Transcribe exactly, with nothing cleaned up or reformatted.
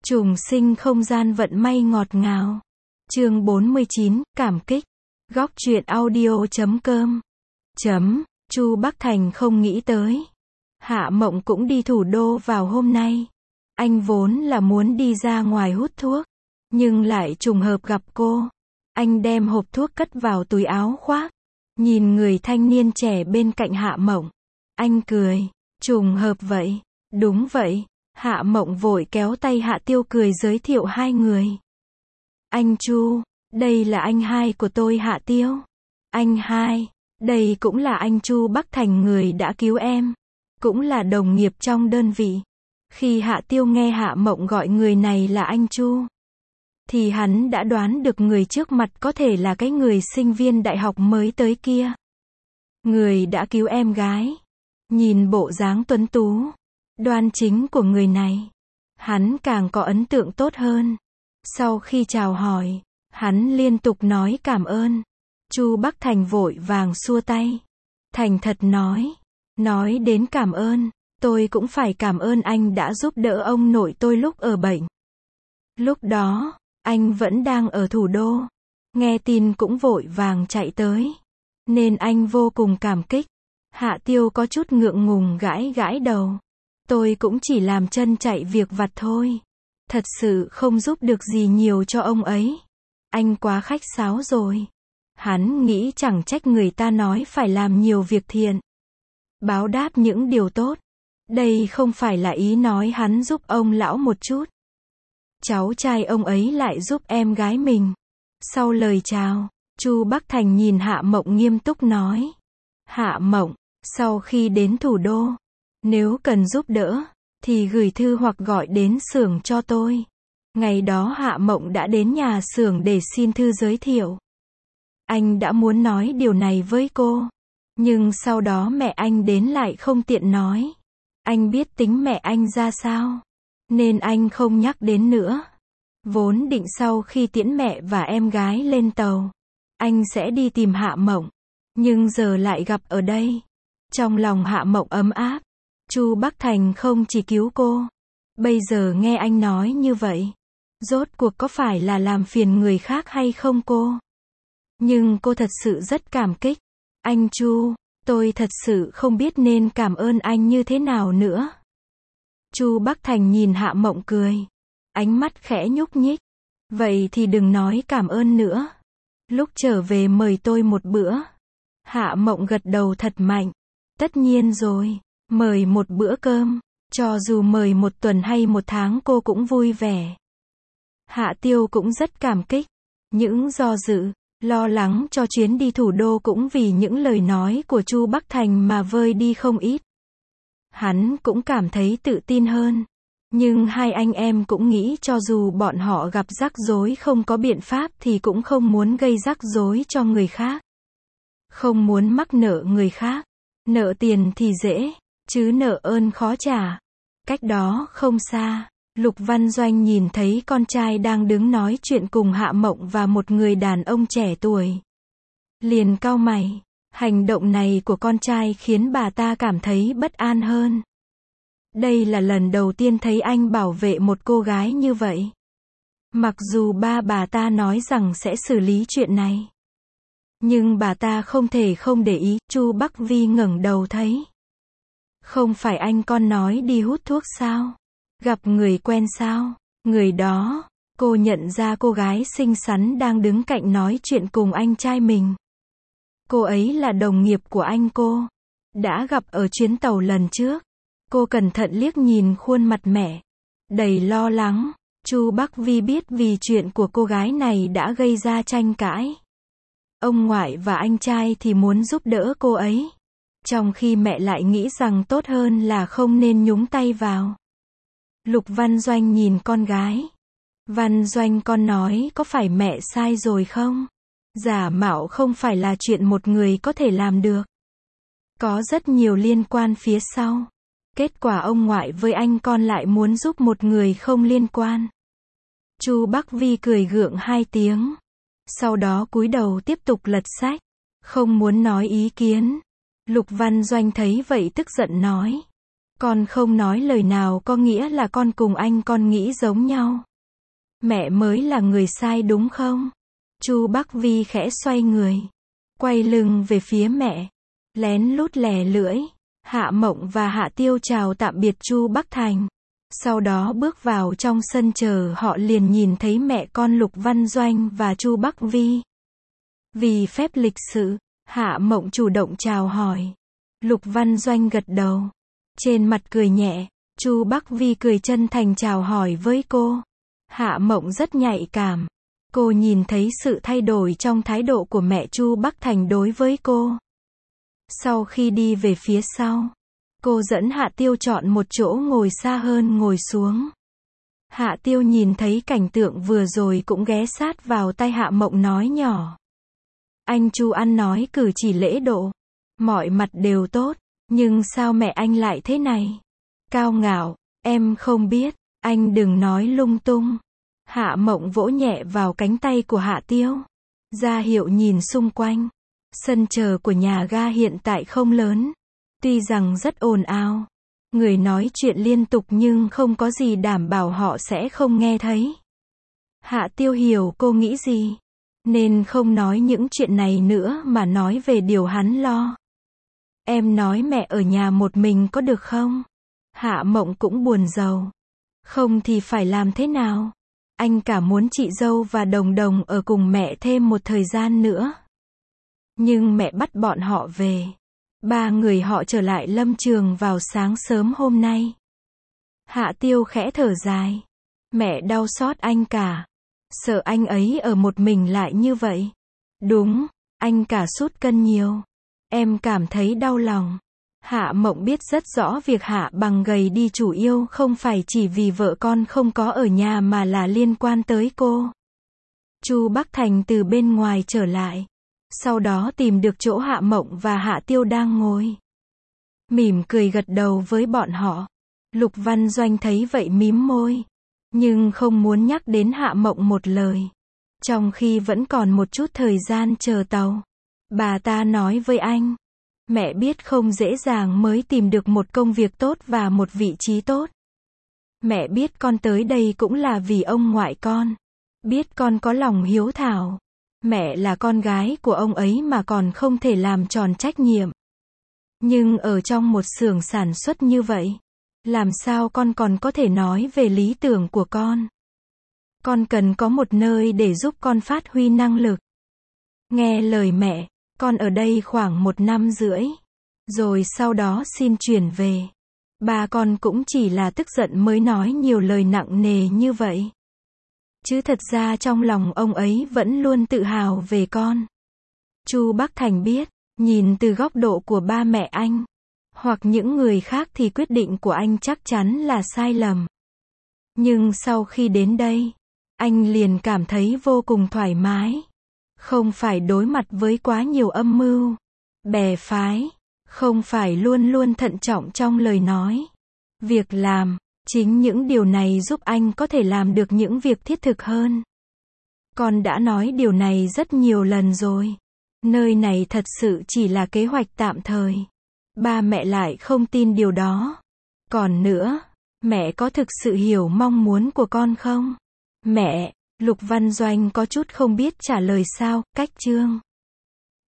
Trùng sinh không gian vận may ngọt ngào. Chương bốn mươi chín, cảm kích. Góc truyện audio chấm com. Chấm, Chu Bắc Thành không nghĩ tới. Hạ Mộng cũng đi thủ đô vào hôm nay. Anh vốn là muốn đi ra ngoài hút thuốc, nhưng lại trùng hợp gặp cô. Anh đem hộp thuốc cất vào túi áo khoác. Nhìn người thanh niên trẻ bên cạnh Hạ Mộng. Anh cười, trùng hợp vậy. Đúng vậy. Hạ Mộng vội kéo tay Hạ Tiêu cười giới thiệu hai người. Anh Chu, đây là anh hai của tôi Hạ Tiêu. Anh hai, đây cũng là anh Chu Bắc Thành người đã cứu em. Cũng là đồng nghiệp trong đơn vị. Khi Hạ Tiêu nghe Hạ Mộng gọi người này là anh Chu, thì hắn đã đoán được người trước mặt có thể là cái người sinh viên đại học mới tới kia. Người đã cứu em gái. Nhìn bộ dáng tuấn tú, đoan chính của người này, hắn càng có ấn tượng tốt hơn. Sau khi chào hỏi, hắn liên tục nói cảm ơn. Chu Bắc Thành vội vàng xua tay. Thành thật nói, nói đến cảm ơn, tôi cũng phải cảm ơn anh đã giúp đỡ ông nội tôi lúc ở bệnh. Lúc đó, anh vẫn đang ở thủ đô. Nghe tin cũng vội vàng chạy tới. Nên anh vô cùng cảm kích. Hạ Tiêu có chút ngượng ngùng gãi gãi đầu. Tôi cũng chỉ làm chân chạy việc vặt thôi. Thật sự không giúp được gì nhiều cho ông ấy. Anh quá khách sáo rồi. Hắn nghĩ chẳng trách người ta nói phải làm nhiều việc thiện, báo đáp những điều tốt. Đây không phải là ý nói hắn giúp ông lão một chút. Cháu trai ông ấy lại giúp em gái mình. Sau lời chào, Chu Bắc Thành nhìn Hạ Mộng nghiêm túc nói. Hạ Mộng, sau khi đến thủ đô, nếu cần giúp đỡ, thì gửi thư hoặc gọi đến xưởng cho tôi. Ngày đó Hạ Mộng đã đến nhà xưởng để xin thư giới thiệu. Anh đã muốn nói điều này với cô, nhưng sau đó mẹ anh đến lại không tiện nói. Anh biết tính mẹ anh ra sao, nên anh không nhắc đến nữa. Vốn định sau khi tiễn mẹ và em gái lên tàu, anh sẽ đi tìm Hạ Mộng, nhưng giờ lại gặp ở đây. Trong lòng Hạ Mộng ấm áp. Chu Bắc Thành không chỉ cứu cô, bây giờ nghe anh nói như vậy, rốt cuộc có phải là làm phiền người khác hay không cô? Nhưng cô thật sự rất cảm kích. Anh Chu, tôi thật sự không biết nên cảm ơn anh như thế nào nữa. Chu Bắc Thành nhìn Hạ Mộng cười, ánh mắt khẽ nhúc nhích. Vậy thì đừng nói cảm ơn nữa. Lúc trở về mời tôi một bữa. Hạ Mộng gật đầu thật mạnh. Tất nhiên rồi, mời một bữa cơm, cho dù mời một tuần hay một tháng cô cũng vui vẻ. Hạ Tiêu cũng rất cảm kích. Những do dự, lo lắng cho chuyến đi thủ đô cũng vì những lời nói của Chu Bắc Thành mà vơi đi không ít. Hắn cũng cảm thấy tự tin hơn. Nhưng hai anh em cũng nghĩ cho dù bọn họ gặp rắc rối không có biện pháp thì cũng không muốn gây rắc rối cho người khác. Không muốn mắc nợ người khác. Nợ tiền thì dễ, chứ nợ ơn khó trả. Cách đó không xa, Lục Văn Doanh nhìn thấy con trai đang đứng nói chuyện cùng Hạ Mộng và một người đàn ông trẻ tuổi. Liền cau mày. Hành động này của con trai khiến bà ta cảm thấy bất an hơn. Đây là lần đầu tiên thấy anh bảo vệ một cô gái như vậy. Mặc dù ba bà ta nói rằng sẽ xử lý chuyện này, nhưng bà ta không thể không để ý. Chu Bắc Vi ngẩng đầu thấy. Không phải anh con nói đi hút thuốc sao? Gặp người quen sao? Người đó, cô nhận ra cô gái xinh xắn đang đứng cạnh nói chuyện cùng anh trai mình. Cô ấy là đồng nghiệp của anh cô. Đã gặp ở chuyến tàu lần trước. Cô cẩn thận liếc nhìn khuôn mặt mẹ, đầy lo lắng. Chu Bắc Vi biết vì chuyện của cô gái này đã gây ra tranh cãi. Ông ngoại và anh trai thì muốn giúp đỡ cô ấy, trong khi mẹ lại nghĩ rằng tốt hơn là không nên nhúng tay vào. Lục Văn Doanh nhìn con gái. Văn Doanh con nói có phải mẹ sai rồi không? Giả mạo không phải là chuyện một người có thể làm được. Có rất nhiều liên quan phía sau. Kết quả ông ngoại với anh con lại muốn giúp một người không liên quan. Chu Bắc Vi cười gượng hai tiếng. Sau đó cúi đầu tiếp tục lật sách. Không muốn nói ý kiến. Lục Văn Doanh thấy vậy tức giận nói. Con không nói lời nào có nghĩa là con cùng anh con nghĩ giống nhau. Mẹ mới là người sai đúng không? Chu Bắc Vi khẽ xoay người, quay lưng về phía mẹ, lén lút lè lưỡi. Hạ Mộng và Hạ Tiêu chào tạm biệt Chu Bắc Thành. Sau đó bước vào trong sân chờ họ liền nhìn thấy mẹ con Lục Văn Doanh và Chu Bắc Vi. Vì phép lịch sự, Hạ Mộng chủ động chào hỏi. Lục Văn Doanh gật đầu, trên mặt cười nhẹ. Chu Bắc Vi cười chân thành chào hỏi với cô. Hạ Mộng rất nhạy cảm. Cô nhìn thấy sự thay đổi trong thái độ của mẹ Chu Bắc Thành đối với cô. Sau khi đi về phía sau, cô dẫn Hạ Tiêu chọn một chỗ ngồi xa hơn ngồi xuống. Hạ Tiêu nhìn thấy cảnh tượng vừa rồi cũng ghé sát vào tai Hạ Mộng nói nhỏ. Anh Chu ăn nói cử chỉ lễ độ, mọi mặt đều tốt, nhưng sao mẹ anh lại thế này? Cao ngạo, em không biết, anh đừng nói lung tung. Hạ Mộng vỗ nhẹ vào cánh tay của Hạ Tiêu, ra hiệu nhìn xung quanh. Sân chờ của nhà ga hiện tại không lớn, tuy rằng rất ồn ào, người nói chuyện liên tục nhưng không có gì đảm bảo họ sẽ không nghe thấy. Hạ Tiêu hiểu cô nghĩ gì, nên không nói những chuyện này nữa mà nói về điều hắn lo. Em nói mẹ ở nhà một mình có được không? Hạ Mộng cũng buồn rầu. Không thì phải làm thế nào? Anh cả muốn chị dâu và Đồng Đồng ở cùng mẹ thêm một thời gian nữa. Nhưng mẹ bắt bọn họ về. Ba người họ trở lại lâm trường vào sáng sớm hôm nay. Hạ Tiêu khẽ thở dài. Mẹ đau xót anh cả. Sợ anh ấy ở một mình lại như vậy. Đúng, anh cả sút cân nhiều. Em cảm thấy đau lòng. Hạ Mộng biết rất rõ việc Hạ Bằng gầy đi chủ yếu không phải chỉ vì vợ con không có ở nhà mà là liên quan tới cô. Chu Bắc Thành từ bên ngoài trở lại. Sau đó tìm được chỗ Hạ Mộng và Hạ Tiêu đang ngồi. Mỉm cười gật đầu với bọn họ. Lục Văn Doanh thấy vậy mím môi. Nhưng không muốn nhắc đến Hạ Mộng một lời. Trong khi vẫn còn một chút thời gian chờ tàu. Bà ta nói với anh. Mẹ biết không dễ dàng mới tìm được một công việc tốt và một vị trí tốt. Mẹ biết con tới đây cũng là vì ông ngoại con. Biết con có lòng hiếu thảo. Mẹ là con gái của ông ấy mà còn không thể làm tròn trách nhiệm. Nhưng ở trong một xưởng sản xuất như vậy, làm sao con còn có thể nói về lý tưởng của con? Con cần có một nơi để giúp con phát huy năng lực. Nghe lời mẹ, con ở đây khoảng một năm rưỡi. Rồi sau đó xin chuyển về. Ba con cũng chỉ là tức giận mới nói nhiều lời nặng nề như vậy. Chứ thật ra trong lòng ông ấy vẫn luôn tự hào về con. Chu Bắc Thành biết, nhìn từ góc độ của ba mẹ anh, hoặc những người khác thì quyết định của anh chắc chắn là sai lầm. Nhưng sau khi đến đây, anh liền cảm thấy vô cùng thoải mái. Không phải đối mặt với quá nhiều âm mưu, bè phái, không phải luôn luôn thận trọng trong lời nói, việc làm. Chính những điều này giúp anh có thể làm được những việc thiết thực hơn. Con đã nói điều này rất nhiều lần rồi. Nơi này thật sự chỉ là kế hoạch tạm thời. Ba mẹ lại không tin điều đó. Còn nữa, mẹ có thực sự hiểu mong muốn của con không? Mẹ, Lục Văn Doanh có chút không biết trả lời sao, cách chương.